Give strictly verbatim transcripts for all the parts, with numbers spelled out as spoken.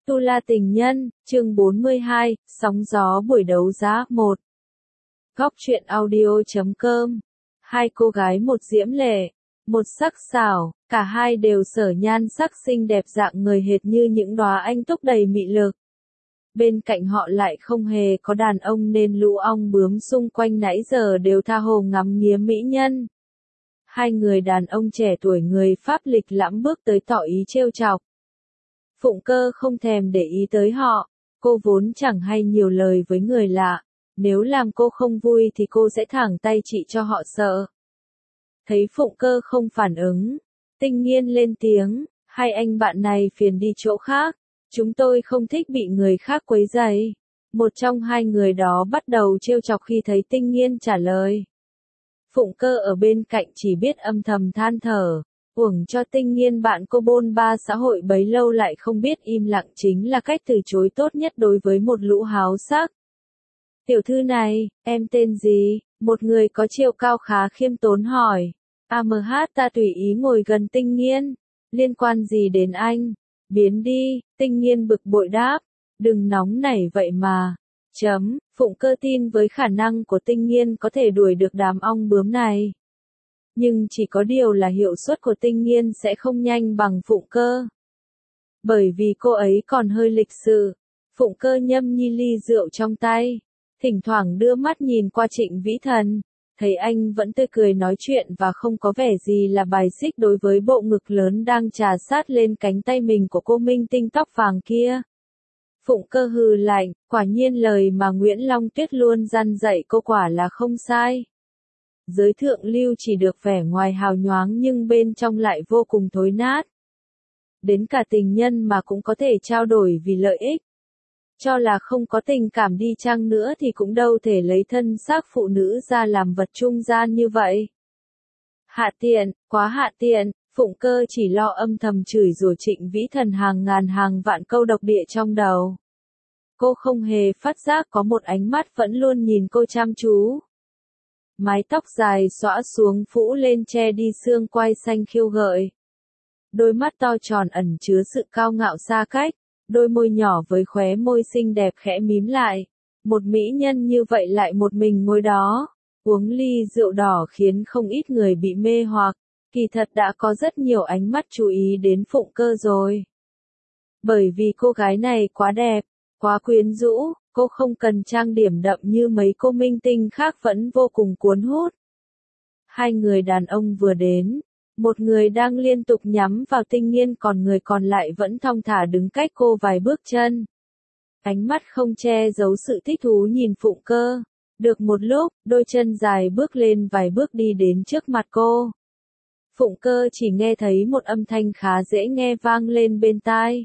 Tu La Tình Nhân, chương bốn mươi hai, sóng gió buổi đấu giá một. Góc truyện audio chấm com. Hai cô gái một diễm lệ, một sắc sảo, cả hai đều sở nhan sắc xinh đẹp dạng người hệt như những đóa anh túc đầy mị lực. Bên cạnh họ lại không hề có đàn ông nên lũ ong bướm xung quanh nãy giờ đều tha hồ ngắm nghía mỹ nhân. Hai người đàn ông trẻ tuổi người Pháp lịch lãm bước tới tỏ ý trêu chọc. Phụng Cơ không thèm để ý tới họ, cô vốn chẳng hay nhiều lời với người lạ, nếu làm cô không vui thì cô sẽ thẳng tay trị cho họ sợ. Thấy Phụng Cơ không phản ứng, Tinh Nghiên lên tiếng, hai anh bạn này phiền đi chỗ khác, chúng tôi không thích bị người khác quấy rầy. Một trong hai người đó bắt đầu trêu chọc khi thấy Tinh Nghiên trả lời. Phụng Cơ ở bên cạnh chỉ biết âm thầm than thở. Uổng cho Tinh Nghiên bạn cô bôn ba xã hội bấy lâu lại không biết im lặng chính là cách từ chối tốt nhất đối với một lũ háo sắc. Tiểu thư này, em tên gì? Một người có chiều cao khá khiêm tốn hỏi. a em hát ta tùy ý ngồi gần Tinh Nghiên. Liên quan gì đến anh? Biến đi, Tinh Nghiên bực bội đáp. Đừng nóng nảy vậy mà. Chấm, Phụng Cơ tin với khả năng của Tinh Nghiên có thể đuổi được đám ong bướm này. Nhưng chỉ có điều là hiệu suất của Tinh Nghiên sẽ không nhanh bằng Phụng Cơ. Bởi vì cô ấy còn hơi lịch sự. Phụng Cơ nhâm nhi ly rượu trong tay. Thỉnh thoảng đưa mắt nhìn qua Trịnh Vĩ Thần. Thấy anh vẫn tươi cười nói chuyện và không có vẻ gì là bài xích đối với bộ ngực lớn đang trà sát lên cánh tay mình của cô minh tinh tóc vàng kia. Phụng Cơ hừ lạnh, quả nhiên lời mà Nguyễn Long Tuyết luôn dăn dạy cô quả là không sai. Giới thượng lưu chỉ được vẻ ngoài hào nhoáng nhưng bên trong lại vô cùng thối nát. Đến cả tình nhân mà cũng có thể trao đổi vì lợi ích. Cho là không có tình cảm đi chăng nữa thì cũng đâu thể lấy thân xác phụ nữ ra làm vật trung gian như vậy. Hạ tiện, quá hạ tiện, Phụng Cơ chỉ lo âm thầm chửi rủa Trịnh Vĩ Thần hàng ngàn hàng vạn câu độc địa trong đầu. Cô không hề phát giác có một ánh mắt vẫn luôn nhìn cô chăm chú. Mái tóc dài xõa xuống phủ lên che đi xương quai xanh khiêu gợi. Đôi mắt to tròn ẩn chứa sự cao ngạo xa cách, đôi môi nhỏ với khóe môi xinh đẹp khẽ mím lại. Một mỹ nhân như vậy lại một mình ngồi đó, uống ly rượu đỏ khiến không ít người bị mê hoặc. Kỳ thật đã có rất nhiều ánh mắt chú ý đến Phụng Cơ rồi. Bởi vì cô gái này quá đẹp, quá quyến rũ. Cô không cần trang điểm đậm như mấy cô minh tinh khác vẫn vô cùng cuốn hút. Hai người đàn ông vừa đến, một người đang liên tục nhắm vào Tinh Nghiên còn người còn lại vẫn thong thả đứng cách cô vài bước chân. Ánh mắt không che giấu sự thích thú nhìn Phụng Cơ. Được một lúc, đôi chân dài bước lên vài bước đi đến trước mặt cô. Phụng Cơ chỉ nghe thấy một âm thanh khá dễ nghe vang lên bên tai.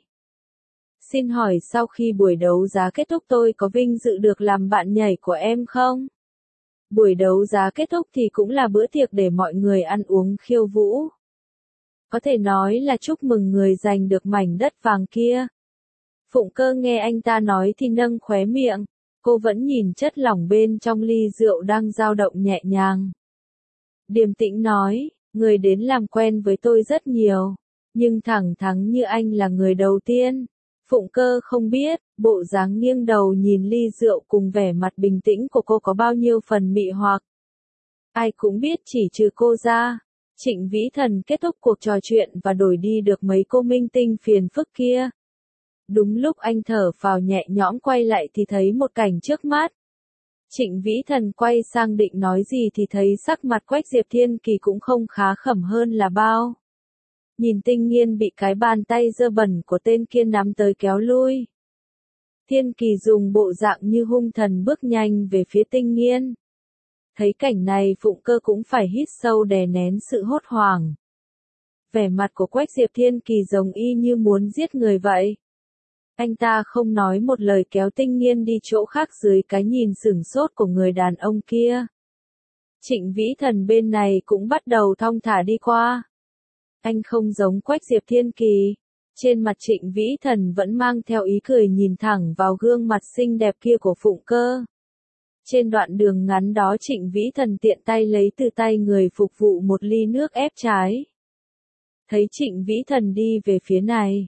Xin hỏi sau khi buổi đấu giá kết thúc tôi có vinh dự được làm bạn nhảy của em không? Buổi đấu giá kết thúc thì cũng là bữa tiệc để mọi người ăn uống khiêu vũ. Có thể nói là chúc mừng người giành được mảnh đất vàng kia. Phụng Cơ nghe anh ta nói thì nâng khóe miệng, cô vẫn nhìn chất lỏng bên trong ly rượu đang dao động nhẹ nhàng. Điềm tĩnh nói, người đến làm quen với tôi rất nhiều, nhưng thẳng thắn như anh là người đầu tiên. Phụng Cơ không biết, bộ dáng nghiêng đầu nhìn ly rượu cùng vẻ mặt bình tĩnh của cô có bao nhiêu phần mị hoặc. Ai cũng biết chỉ trừ cô ra, Trịnh Vĩ Thần kết thúc cuộc trò chuyện và đổi đi được mấy cô minh tinh phiền phức kia. Đúng lúc anh thở phào nhẹ nhõm quay lại thì thấy một cảnh trước mắt. Trịnh Vĩ Thần quay sang định nói gì thì thấy sắc mặt Quách Diệp Thiên Kỳ cũng không khá khẩm hơn là bao. Nhìn Tinh Nghiên bị cái bàn tay dơ bẩn của tên kia nắm tới kéo lui. Thiên Kỳ dùng bộ dạng như hung thần bước nhanh về phía Tinh Nghiên. Thấy cảnh này Phụng Cơ cũng phải hít sâu đè nén sự hốt hoảng. Vẻ mặt của Quách Diệp Thiên Kỳ giống y như muốn giết người vậy. Anh ta không nói một lời kéo Tinh Nghiên đi chỗ khác dưới cái nhìn sửng sốt của người đàn ông kia. Trịnh Vĩ Thần bên này cũng bắt đầu thong thả đi qua. Anh không giống Quách Diệp Thiên Kỳ. Trên mặt Trịnh Vĩ Thần vẫn mang theo ý cười nhìn thẳng vào gương mặt xinh đẹp kia của Phụng Cơ. Trên đoạn đường ngắn đó Trịnh Vĩ Thần tiện tay lấy từ tay người phục vụ một ly nước ép trái. Thấy Trịnh Vĩ Thần đi về phía này,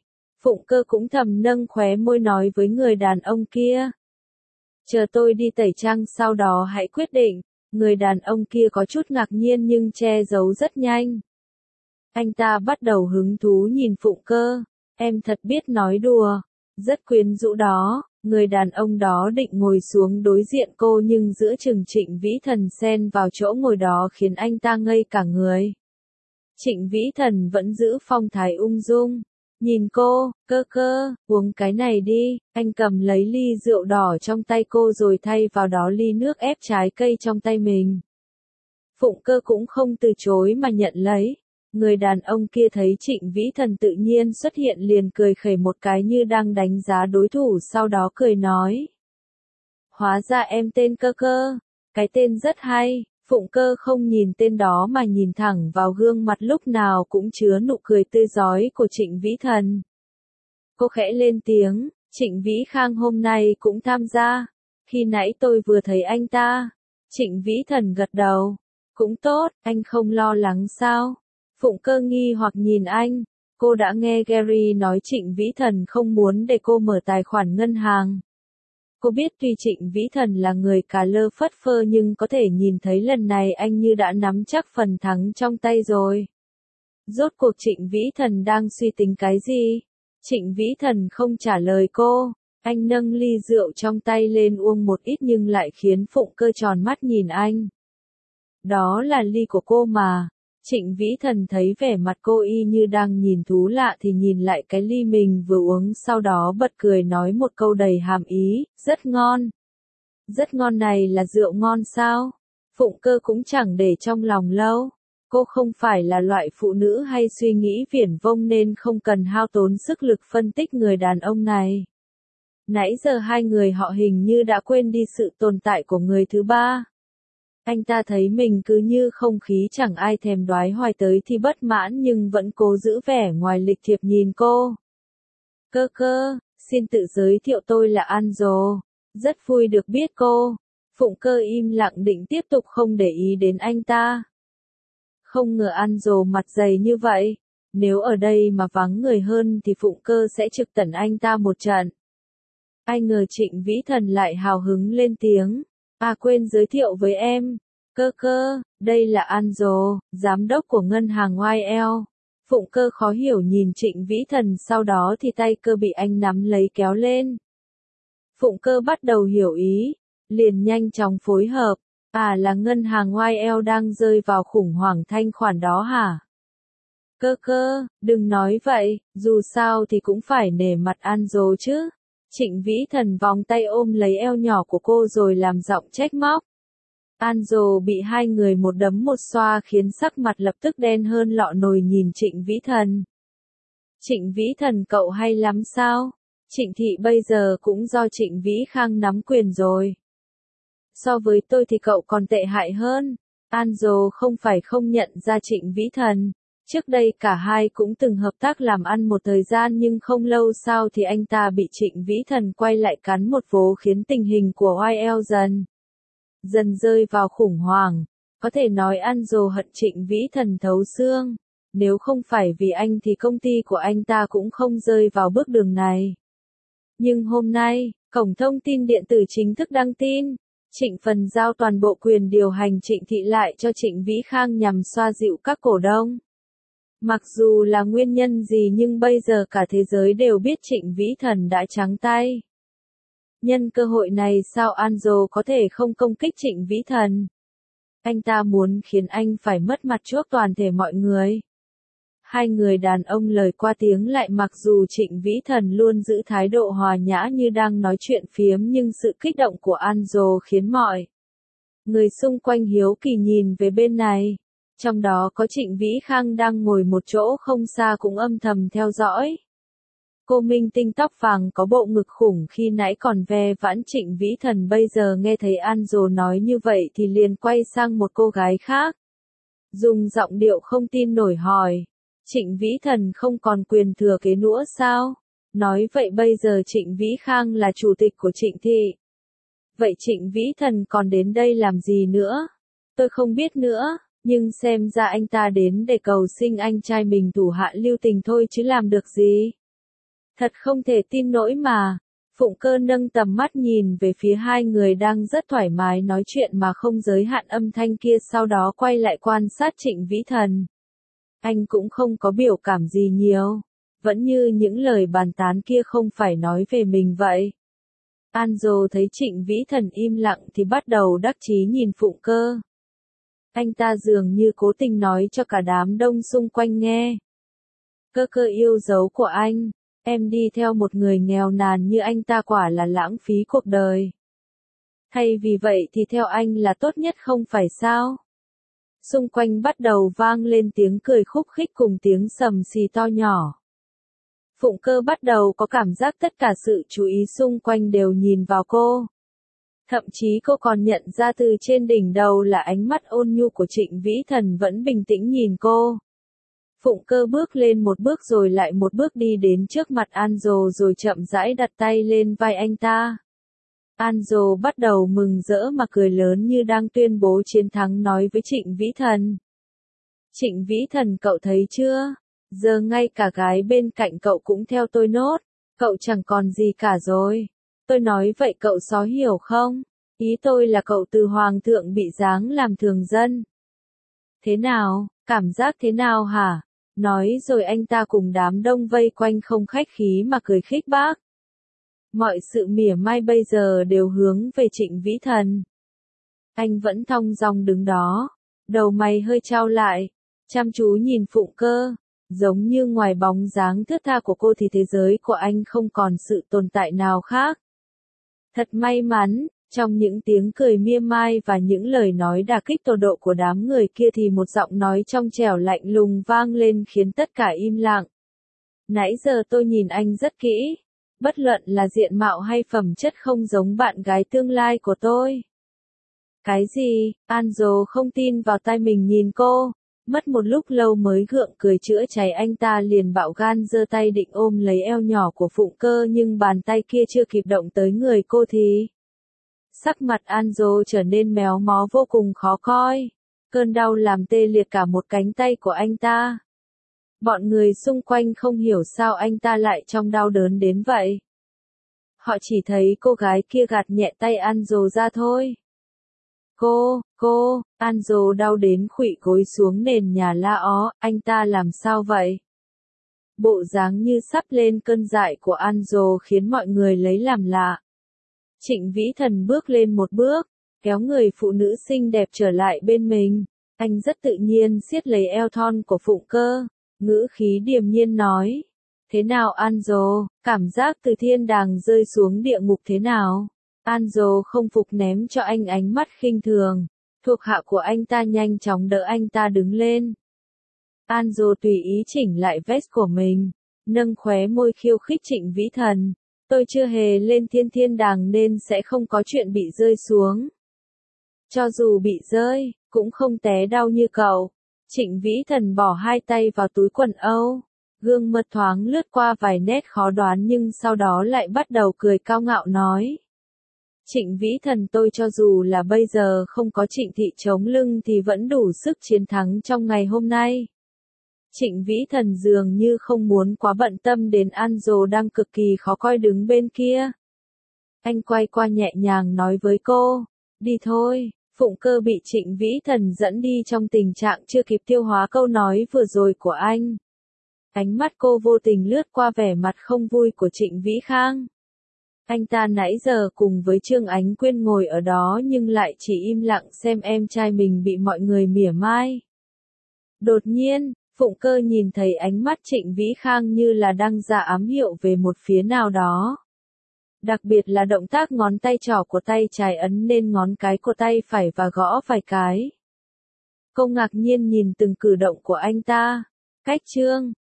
Phụng Cơ cũng thầm nâng khóe môi nói với người đàn ông kia. Chờ tôi đi tẩy trang sau đó hãy quyết định. Người đàn ông kia có chút ngạc nhiên nhưng che giấu rất nhanh. Anh ta bắt đầu hứng thú nhìn Phụng Cơ. Em thật biết nói đùa. Rất quyến rũ đó. Người đàn ông đó định ngồi xuống đối diện cô nhưng giữa chừng Trịnh Vĩ Thần xen vào chỗ ngồi đó khiến anh ta ngây cả người. Trịnh Vĩ Thần vẫn giữ phong thái ung dung. Nhìn cô, Cơ Cơ, uống cái này đi. Anh cầm lấy ly rượu đỏ trong tay cô rồi thay vào đó ly nước ép trái cây trong tay mình. Phụng Cơ cũng không từ chối mà nhận lấy. Người đàn ông kia thấy Trịnh Vĩ Thần tự nhiên xuất hiện liền cười khẩy một cái như đang đánh giá đối thủ, sau đó cười nói. Hóa ra em tên Cơ Cơ. Cái tên rất hay. Phụng Cơ không nhìn tên đó mà nhìn thẳng vào gương mặt lúc nào cũng chứa nụ cười tươi rói của Trịnh Vĩ Thần. Cô khẽ lên tiếng, Trịnh Vĩ Khang hôm nay cũng tham gia. Khi nãy tôi vừa thấy anh ta. Trịnh Vĩ Thần gật đầu. Cũng tốt, anh không lo lắng sao? Phụng Cơ nghi hoặc nhìn anh. Cô đã nghe Gary nói Trịnh Vĩ Thần không muốn để cô mở tài khoản ngân hàng. Cô biết tuy Trịnh Vĩ Thần là người cà lơ phất phơ nhưng có thể nhìn thấy lần này anh như đã nắm chắc phần thắng trong tay rồi. Rốt cuộc Trịnh Vĩ Thần đang suy tính cái gì? Trịnh Vĩ Thần không trả lời cô. Anh nâng ly rượu trong tay lên uống một ít nhưng lại khiến Phụng Cơ tròn mắt nhìn anh. Đó là ly của cô mà. Trịnh Vĩ Thần thấy vẻ mặt cô y như đang nhìn thú lạ thì nhìn lại cái ly mình vừa uống, sau đó bật cười nói một câu đầy hàm ý, rất ngon. Rất ngon này là rượu ngon sao? Phụng Cơ cũng chẳng để trong lòng lâu. Cô không phải là loại phụ nữ hay suy nghĩ viển vông nên không cần hao tốn sức lực phân tích người đàn ông này. Nãy giờ hai người họ hình như đã quên đi sự tồn tại của người thứ ba. Anh ta thấy mình cứ như không khí chẳng ai thèm đoái hoài tới thì bất mãn nhưng vẫn cố giữ vẻ ngoài lịch thiệp nhìn cô. Cơ Cơ, xin tự giới thiệu tôi là Anjo. Rất vui được biết cô. Phụng Cơ im lặng định tiếp tục không để ý đến anh ta. Không ngờ Anjo mặt dày như vậy. Nếu ở đây mà vắng người hơn thì Phụng Cơ sẽ trực tẩn anh ta một trận. Ai ngờ Trịnh Vĩ Thần lại hào hứng lên tiếng. À quên giới thiệu với em. Cơ Cơ, đây là Anjo, giám đốc của ngân hàng Y L. Phụng Cơ khó hiểu nhìn Trịnh Vĩ Thần, sau đó thì tay cơ bị anh nắm lấy kéo lên. Phụng Cơ bắt đầu hiểu ý, liền nhanh chóng phối hợp. À là ngân hàng Y L đang rơi vào khủng hoảng thanh khoản đó hả? Cơ Cơ, đừng nói vậy, dù sao thì cũng phải nể mặt Anjo chứ. Trịnh Vĩ Thần vòng tay ôm lấy eo nhỏ của cô rồi làm giọng trách móc. Anjo bị hai người một đấm một xoa khiến sắc mặt lập tức đen hơn lọ nồi nhìn Trịnh Vĩ Thần. Trịnh Vĩ Thần cậu hay lắm sao? Trịnh thị bây giờ cũng do Trịnh Vĩ Khang nắm quyền rồi. So với tôi thì cậu còn tệ hại hơn. Anjo không phải không nhận ra Trịnh Vĩ Thần. Trước đây cả hai cũng từng hợp tác làm ăn một thời gian nhưng không lâu sau thì anh ta bị Trịnh Vĩ Thần quay lại cắn một vố khiến tình hình của Y L dần dần rơi vào khủng hoảng. Có thể nói Anjo hận Trịnh Vĩ Thần thấu xương. Nếu không phải vì anh thì công ty của anh ta cũng không rơi vào bước đường này. Nhưng hôm nay, cổng thông tin điện tử chính thức đăng tin. Trịnh Phần giao toàn bộ quyền điều hành Trịnh thị lại cho Trịnh Vĩ Khang nhằm xoa dịu các cổ đông. Mặc dù là nguyên nhân gì nhưng bây giờ cả thế giới đều biết Trịnh Vĩ Thần đã trắng tay. Nhân cơ hội này sao Anjo có thể không công kích Trịnh Vĩ Thần? Anh ta muốn khiến anh phải mất mặt trước toàn thể mọi người. Hai người đàn ông lời qua tiếng lại, mặc dù Trịnh Vĩ Thần luôn giữ thái độ hòa nhã như đang nói chuyện phiếm nhưng sự kích động của Anjo khiến mọi người xung quanh hiếu kỳ nhìn về bên này. Trong đó có Trịnh Vĩ Khang đang ngồi một chỗ không xa cũng âm thầm theo dõi. Cô minh tinh tóc vàng có bộ ngực khủng khi nãy còn ve vãn Trịnh Vĩ Thần bây giờ nghe thấy Anjo nói như vậy thì liền quay sang một cô gái khác. Dùng giọng điệu không tin nổi hỏi. Trịnh Vĩ Thần không còn quyền thừa kế nữa sao? Nói vậy bây giờ Trịnh Vĩ Khang là chủ tịch của Trịnh thị. Vậy Trịnh Vĩ Thần còn đến đây làm gì nữa? Tôi không biết nữa. Nhưng xem ra anh ta đến để cầu sinh anh trai mình thủ hạ lưu tình thôi chứ làm được gì. Thật không thể tin nổi mà. Phụng Cơ nâng tầm mắt nhìn về phía hai người đang rất thoải mái nói chuyện mà không giới hạn âm thanh kia, sau đó quay lại quan sát Trịnh Vĩ Thần. Anh cũng không có biểu cảm gì nhiều, vẫn như những lời bàn tán kia không phải nói về mình vậy. Anzo thấy Trịnh Vĩ Thần im lặng thì bắt đầu đắc chí nhìn Phụng Cơ. Anh ta dường như cố tình nói cho cả đám đông xung quanh nghe. Cơ cơ yêu dấu của anh, em đi theo một người nghèo nàn như anh ta quả là lãng phí cuộc đời. Thay vì vậy thì theo anh là tốt nhất không phải sao? Xung quanh bắt đầu vang lên tiếng cười khúc khích cùng tiếng sầm xì to nhỏ. Phụng Cơ bắt đầu có cảm giác tất cả sự chú ý xung quanh đều nhìn vào cô. Thậm chí cô còn nhận ra từ trên đỉnh đầu là ánh mắt ôn nhu của Trịnh Vĩ Thần vẫn bình tĩnh nhìn cô. Phụng Cơ bước lên một bước rồi lại một bước đi đến trước mặt Anzo rồi chậm rãi đặt tay lên vai anh ta. Anzo bắt đầu mừng rỡ mà cười lớn như đang tuyên bố chiến thắng, nói với Trịnh Vĩ Thần. Trịnh Vĩ Thần, cậu thấy chưa? Giờ ngay cả gái bên cạnh cậu cũng theo tôi nốt. Cậu chẳng còn gì cả rồi. Tôi nói vậy cậu xó hiểu không? Ý tôi là cậu từ hoàng thượng bị giáng làm thường dân. Thế nào? Cảm giác thế nào hả? Nói rồi anh ta cùng đám đông vây quanh không khách khí mà cười khích bác. Mọi sự mỉa mai bây giờ đều hướng về Trịnh Vĩ Thần. Anh vẫn thong dong đứng đó, đầu mày hơi chau lại, chăm chú nhìn Phụng Cơ, giống như ngoài bóng dáng thướt tha của cô thì thế giới của anh không còn sự tồn tại nào khác. Thật may mắn, trong những tiếng cười mỉa mai và những lời nói đả kích tột độ của đám người kia thì một giọng nói trong trẻo lạnh lùng vang lên khiến tất cả im lặng. Nãy giờ tôi nhìn anh rất kỹ. Bất luận là diện mạo hay phẩm chất không giống bạn gái tương lai của tôi. Cái gì? Anzo không tin vào tai mình nhìn cô. Mất một lúc lâu mới gượng cười chữa cháy, anh ta liền bạo gan giơ tay định ôm lấy eo nhỏ của Phụng Cơ, nhưng bàn tay kia chưa kịp động tới người cô thì sắc mặt Anzo trở nên méo mó vô cùng khó coi. Cơn đau làm tê liệt cả một cánh tay của anh ta. Bọn người xung quanh không hiểu sao anh ta lại trong đau đớn đến vậy. Họ chỉ thấy cô gái kia gạt nhẹ tay Anzo ra thôi. Cô, cô, Anzo đau đến khuỵu gối xuống nền nhà la ó, anh ta làm sao vậy? Bộ dáng như sắp lên cơn dại của Anzo khiến mọi người lấy làm lạ. Trịnh Vĩ Thần bước lên một bước, kéo người phụ nữ xinh đẹp trở lại bên mình. Anh rất tự nhiên siết lấy eo thon của Phụng Cơ, ngữ khí điềm nhiên nói. Thế nào Anzo, cảm giác từ thiên đàng rơi xuống địa ngục thế nào? Anzo không phục ném cho anh ánh mắt khinh thường. Thuộc hạ của anh ta nhanh chóng đỡ anh ta đứng lên. Anzo tùy ý chỉnh lại vest của mình, nâng khóe môi khiêu khích Trịnh Vĩ Thần. Tôi chưa hề lên thiên thiên đàng nên sẽ không có chuyện bị rơi xuống. Cho dù bị rơi, cũng không té đau như cậu. Trịnh Vĩ Thần bỏ hai tay vào túi quần âu. Gương mặt thoáng lướt qua vài nét khó đoán nhưng sau đó lại bắt đầu cười cao ngạo nói. Trịnh Vĩ Thần, tôi cho dù là bây giờ không có Trịnh Thị chống lưng thì vẫn đủ sức chiến thắng trong ngày hôm nay. Trịnh Vĩ Thần dường như không muốn quá bận tâm đến Anzo đang cực kỳ khó coi đứng bên kia. Anh quay qua nhẹ nhàng nói với cô, đi thôi. Phụng Cơ bị Trịnh Vĩ Thần dẫn đi trong tình trạng chưa kịp tiêu hóa câu nói vừa rồi của anh. Ánh mắt cô vô tình lướt qua vẻ mặt không vui của Trịnh Vĩ Khang. Anh ta nãy giờ cùng với Trương Ánh Quyên ngồi ở đó nhưng lại chỉ im lặng xem em trai mình bị mọi người mỉa mai. Đột nhiên, Phụng Cơ nhìn thấy ánh mắt Trịnh Vĩ Khang như là đang ra ám hiệu về một phía nào đó. Đặc biệt là động tác ngón tay trỏ của tay trái ấn lên ngón cái của tay phải và gõ vài cái. Cô ngạc nhiên nhìn từng cử động của anh ta. Cách Trương